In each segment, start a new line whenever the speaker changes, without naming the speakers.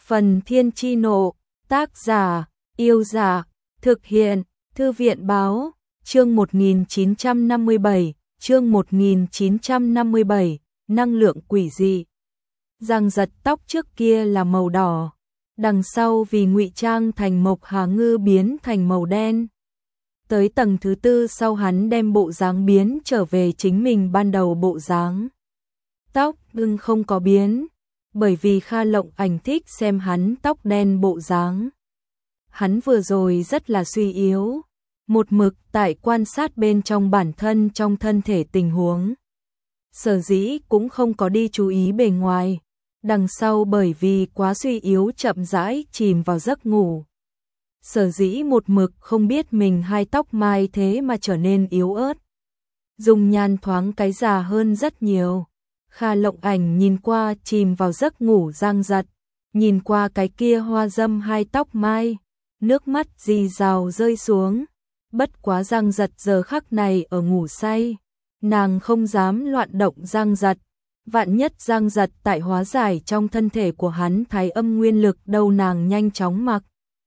Phần Thiên Chi Nộ, tác giả, Yêu Dạ, thực hiện, Thư viện Báo, chương 1957, năng lượng quỷ dị. Giang Giật tóc trước kia là màu đỏ, đằng sau vì ngụy trang thành Mộc Hà Ngư biến thành màu đen. Tới tầng thứ tư sau hắn đem bộ dáng biến trở về chính mình ban đầu bộ dáng. Tóc nhưng không có biến, bởi vì Kha Lộng Ảnh thích xem hắn tóc đen bộ dáng. Hắn vừa rồi rất là suy yếu, một mực tại quan sát bên trong bản thân trong thân thể tình huống. Sở dĩ cũng không có đi chú ý bề ngoài, đằng sau bởi vì quá suy yếu chậm rãi chìm vào giấc ngủ. Sở dĩ một mực không biết mình hai tóc mai thế mà trở nên yếu ớt. Dung nhan thoáng cái già hơn rất nhiều. Kha Lộng Ảnh nhìn qua chìm vào giấc ngủ Giang Giật, nhìn qua cái kia hoa dâm hai tóc mai, nước mắt rì rào rơi xuống. Bất quá Giang Giật giờ khắc này ở ngủ say, nàng không dám loạn động Giang Giật. Vạn nhất Giang Giật tại hóa giải trong thân thể của hắn thái âm nguyên lực đâu, nàng nhanh chóng mặc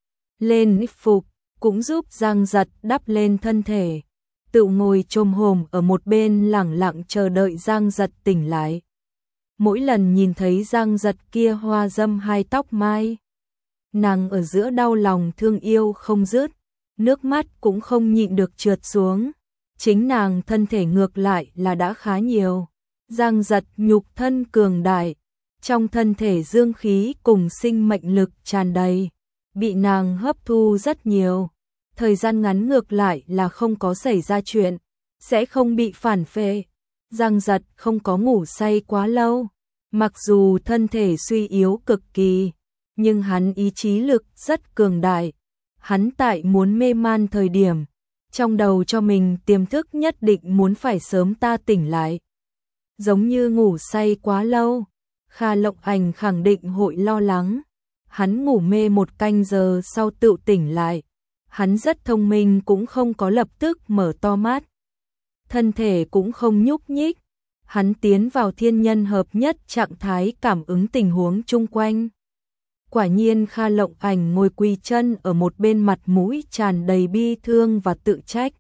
lên y phục, cũng giúp Giang Giật đắp lên thân thể. Tự ngồi chồm hổm ở một bên lẳng lặng chờ đợi Giang Giật tỉnh lại. Mỗi lần nhìn thấy Giang Giật kia hoa dâm hai tóc mai, nàng ở giữa đau lòng thương yêu không dứt, nước mắt cũng không nhịn được trượt xuống. Chính nàng thân thể ngược lại là đã khá nhiều. Giang Giật nhục thân cường đại, trong thân thể dương khí cùng sinh mệnh lực tràn đầy, bị nàng hấp thu rất nhiều. Thời gian ngắn ngược lại là không có xảy ra chuyện, sẽ không bị phản phệ. Giang Giật không có ngủ say quá lâu, mặc dù thân thể suy yếu cực kỳ, nhưng hắn ý chí lực rất cường đại. Hắn tại muốn mê man thời điểm, trong đầu cho mình tiềm thức nhất định muốn phải sớm ta tỉnh lại. Giống như ngủ say quá lâu, Kha Lộng Ảnh khẳng định hội lo lắng. Hắn ngủ mê một canh giờ sau tự tỉnh lại. Hắn rất thông minh cũng không có lập tức mở to mắt. Thân thể cũng không nhúc nhích. Hắn tiến vào thiên nhân hợp nhất trạng thái cảm ứng tình huống chung quanh. Quả nhiên Kha Lộng Ảnh ngồi quỳ chân ở một bên, mặt mũi tràn đầy bi thương và tự trách.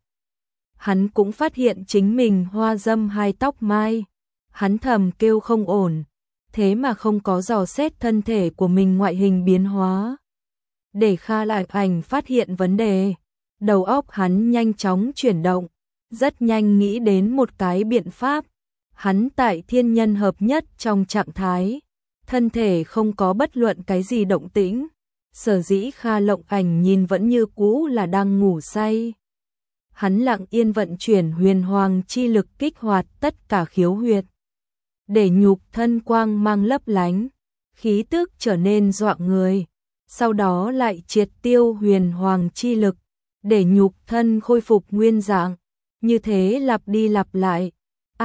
Hắn cũng phát hiện chính mình hoa dâm hai tóc mai. Hắn thầm kêu không ổn, thế mà không có dò xét thân thể của mình ngoại hình biến hóa. Để Kha Lộng Ảnh phát hiện vấn đề, đầu óc hắn nhanh chóng chuyển động, rất nhanh nghĩ đến một cái biện pháp. Hắn tại thiên nhân hợp nhất trong trạng thái, thân thể không có bất luận cái gì động tĩnh, sở dĩ Kha Lộng Ảnh nhìn vẫn như cũ là đang ngủ say. Hắn lặng yên vận chuyển huyền hoàng chi lực kích hoạt tất cả khiếu huyệt, để nhục thân quang mang lấp lánh, khí tức trở nên dọa người. Sau đó lại triệt tiêu huyền hoàng chi lực, để nhục thân khôi phục nguyên dạng. Như thế lặp đi lặp lại.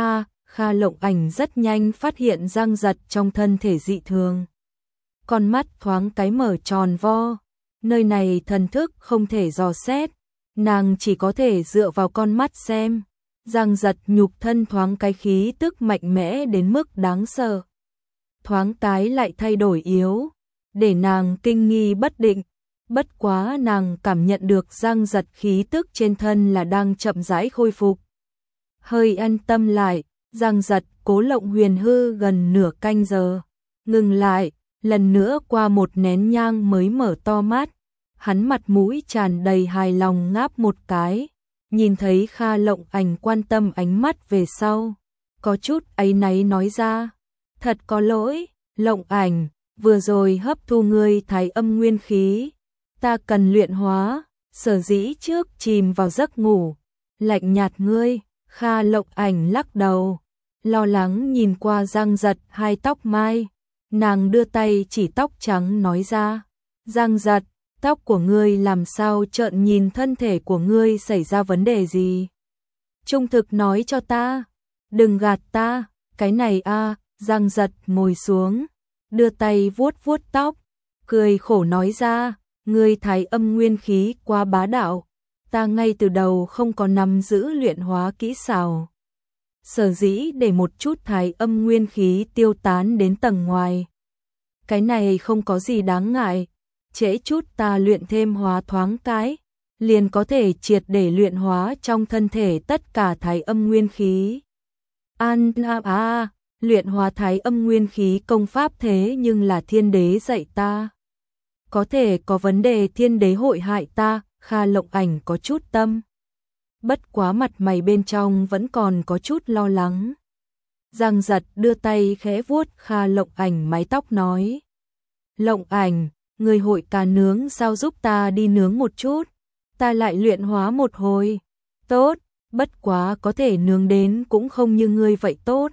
Kha Lộng Ảnh rất nhanh phát hiện Giang Giật trong thân thể dị thường. Con mắt thoáng cái mở tròn vo. Nơi này thần thức không thể dò xét, nàng chỉ có thể dựa vào con mắt xem. Giang Giật nhục thân thoáng cái khí tức mạnh mẽ đến mức đáng sợ. Thoáng cái lại thay đổi yếu, để nàng kinh nghi bất định. Bất quá nàng cảm nhận được Giang Giật khí tức trên thân là đang chậm rãi khôi phục. Hơi an tâm lại, Giang Giật cố lộng huyền hư gần nửa canh giờ. Ngừng lại, lần nữa qua một nén nhang mới mở to mắt. Hắn mặt mũi tràn đầy hài lòng ngáp một cái. Nhìn thấy Kha Lộng Ảnh quan tâm ánh mắt về sau, có chút áy náy nói ra. Thật có lỗi, Lộng Ảnh, vừa rồi hấp thu ngươi thái âm nguyên khí, ta cần luyện hóa, sở dĩ trước chìm vào giấc ngủ, lạnh nhạt ngươi. Kha Lộng Ảnh lắc đầu, lo lắng nhìn qua Giang Giật hai tóc mai, nàng đưa tay chỉ tóc trắng nói ra. Giang Giật, tóc của ngươi làm sao trợn, nhìn thân thể của ngươi xảy ra vấn đề gì? Trung thực nói cho ta, đừng gạt ta, cái này Giang Giật ngồi xuống, đưa tay vuốt vuốt tóc, cười khổ nói ra, ngươi thái âm nguyên khí quá bá đạo, ta ngay từ đầu không có nắm giữ luyện hóa kỹ xảo. Sở dĩ để một chút thái âm nguyên khí tiêu tán đến tầng ngoài. cái này không có gì đáng ngại, trễ chút ta luyện thêm hóa thoáng cái, liền có thể triệt để luyện hóa trong thân thể tất cả thái âm nguyên khí. Luyện hóa thái âm nguyên khí công pháp thế nhưng là thiên đế dạy ta. Có thể có vấn đề thiên đế hội hại ta, Kha Lộng Ảnh có chút tâm. Bất quá mặt mày bên trong vẫn còn có chút lo lắng. Giang Giật đưa tay khẽ vuốt Kha Lộng Ảnh mái tóc nói. Lộng Ảnh, người hội cá nướng sao giúp ta đi nướng một chút, ta lại luyện hóa một hồi. Tốt, bất quá có thể nướng đến cũng không như ngươi vậy tốt.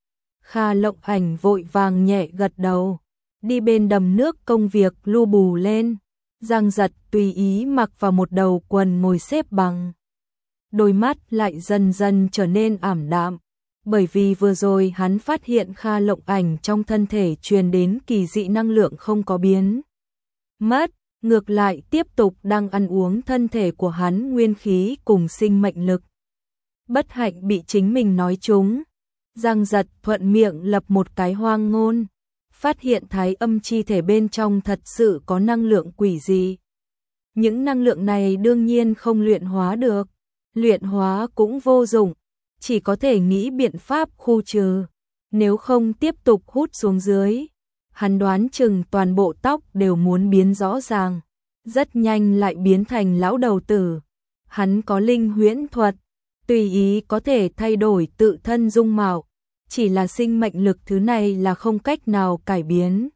Kha Lộng Ảnh vội vàng nhẹ gật đầu, đi bên đầm nước công việc lu bù lên. Giang Giật tùy ý mặc vào một đầu quần ngồi xếp bằng. Đôi mắt lại dần dần trở nên ảm đạm, bởi vì vừa rồi hắn phát hiện Kha Lộng Ảnh trong thân thể truyền đến kỳ dị năng lượng không có biến mất, ngược lại tiếp tục đang ăn uống thân thể của hắn nguyên khí cùng sinh mệnh lực. Bất hạnh bị chính mình nói trúng, Giang Giật thuận miệng lập một cái hoang ngôn, phát hiện thái âm chi thể bên trong thật sự có năng lượng quỷ dị. Những năng lượng này đương nhiên không luyện hóa được, luyện hóa cũng vô dụng, chỉ có thể nghĩ biện pháp khu trừ, nếu không tiếp tục hút xuống dưới. Hắn đoán chừng toàn bộ tóc đều muốn biến rõ ràng, rất nhanh lại biến thành lão đầu tử. Hắn có linh huyễn thuật, tùy ý có thể thay đổi tự thân dung mạo, chỉ là sinh mệnh lực thứ này là không cách nào cải biến.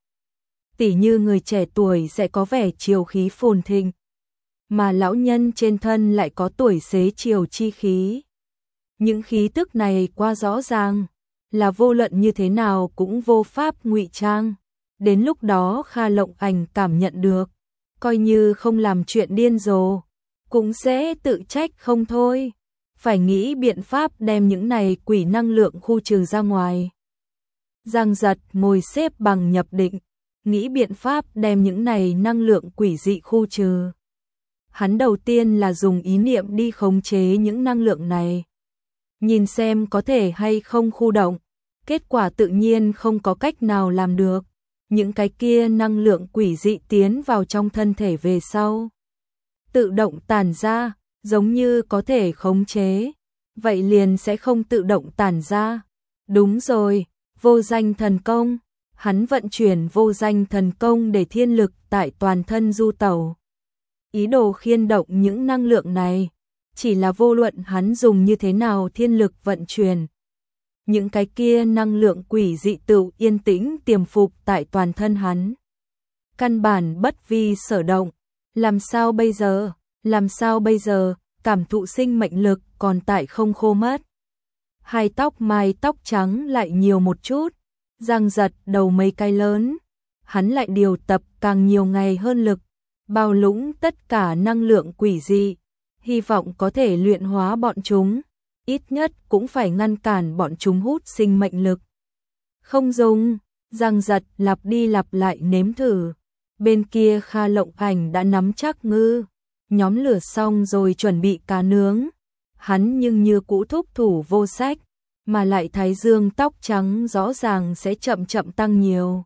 Tỉ như người trẻ tuổi sẽ có vẻ triều khí phồn thịnh, mà lão nhân trên thân lại có tuổi xế chiều chi khí. Những khí tức này quá rõ ràng, là vô luận như thế nào cũng vô pháp ngụy trang. Đến lúc đó Kha Lộng Ảnh cảm nhận được, coi như không làm chuyện điên rồ, cũng sẽ tự trách không thôi. Phải nghĩ biện pháp đem những này quỷ năng lượng khu trừ ra ngoài. Giang Giật ngồi xếp bằng nhập định, nghĩ biện pháp đem những này năng lượng quỷ dị khu trừ. Hắn đầu tiên là dùng ý niệm đi khống chế những năng lượng này, nhìn xem có thể hay không khu động. Kết quả tự nhiên không có cách nào làm được. Những cái kia năng lượng quỷ dị tiến vào trong thân thể về sau, tự động tản ra, giống như có thể khống chế, vậy liền sẽ không tự động tản ra. Đúng rồi, vô danh thần công, hắn vận chuyển vô danh thần công để thiên lực tại toàn thân du tẩu, ý đồ khiên động những năng lượng này, chỉ là vô luận hắn dùng như thế nào thiên lực vận chuyển, những cái kia năng lượng quỷ dị tự yên tĩnh tiềm phục tại toàn thân hắn, căn bản bất vi sở động. Làm sao bây giờ? Làm sao bây giờ? Cảm thụ sinh mệnh lực còn tại không khô mất. Hai mái tóc trắng lại nhiều một chút. Giang Giật đầu mấy cái lớn, hắn lại điều tập càng nhiều ngày hơn lực, bao lũng tất cả năng lượng quỷ dị, hy vọng có thể luyện hóa bọn chúng, ít nhất cũng phải ngăn cản bọn chúng hút sinh mệnh lực. Không dùng, Giang Giật lặp đi lặp lại nếm thử. Bên kia Kha Lộng Ảnh đã nắm chắc ngư, nhóm lửa xong rồi chuẩn bị cá nướng. Hắn nhưng như cũ thúc thủ vô sách, mà lại thái dương tóc trắng rõ ràng sẽ chậm chậm tăng nhiều.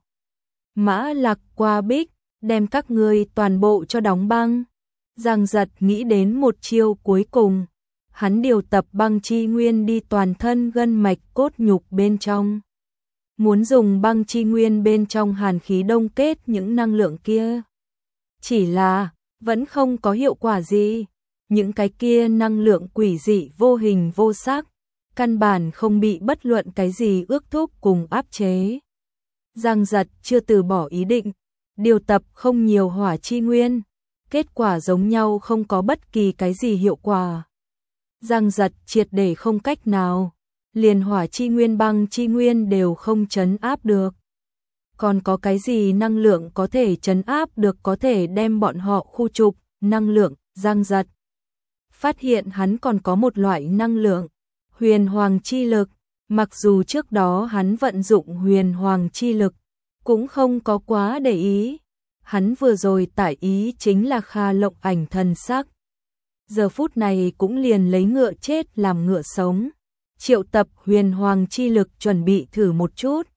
Mã Lạc qua bích, đem các ngươi toàn bộ cho đóng băng. Giang Giật nghĩ đến một chiêu cuối cùng, hắn điều tập băng chi nguyên đi toàn thân gân mạch cốt nhục bên trong. Muốn dùng băng chi nguyên bên trong hàn khí đông kết những năng lượng kia. Chỉ là, vẫn không có hiệu quả gì. Những cái kia năng lượng quỷ dị vô hình vô sắc, căn bản không bị bất luận cái gì ước thúc cùng áp chế. Giang Giật chưa từ bỏ ý định, điều tập không nhiều hỏa chi nguyên, kết quả giống nhau không có bất kỳ cái gì hiệu quả. Giang Giật triệt để không cách nào, liền hỏa chi nguyên băng chi nguyên đều không trấn áp được. Còn có cái gì năng lượng có thể trấn áp được có thể đem bọn họ khu trục, năng lượng. Giang Giật phát hiện hắn còn có một loại năng lượng, huyền hoàng chi lực, mặc dù trước đó hắn vận dụng huyền hoàng chi lực, cũng không có quá để ý. Hắn vừa rồi tải ý chính là Kha Lộng Ảnh thần sắc. Giờ phút này cũng liền lấy ngựa chết làm ngựa sống, triệu tập huyền hoàng chi lực chuẩn bị thử một chút.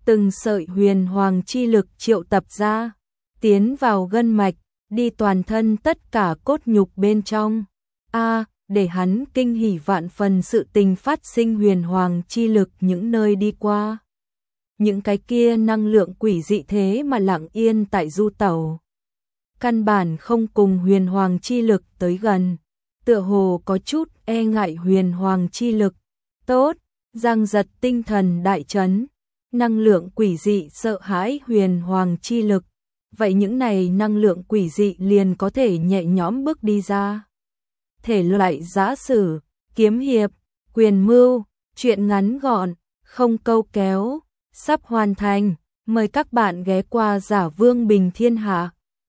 từng sợi huyền hoàng chi lực triệu tập ra, tiến vào gân mạch, đi toàn thân tất cả cốt nhục bên trong. Để hắn kinh hỉ vạn phần sự tình phát sinh huyền hoàng chi lực những nơi đi qua. Những cái kia năng lượng quỷ dị thế mà lặng yên tại du tẩu. Căn bản không cùng huyền hoàng chi lực tới gần, tựa hồ có chút e ngại huyền hoàng chi lực. Tốt, Giang Giật tinh thần đại chấn, năng lượng quỷ dị sợ hãi huyền hoàng chi lực. Vậy những này năng lượng quỷ dị liền có thể nhẹ nhõm bước đi ra. Thể loại giã sử, kiếm hiệp, quyền mưu, truyện ngắn gọn, không câu kéo, sắp hoàn thành. Mời các bạn ghé qua Giả Vương Bình Thiên Hạ.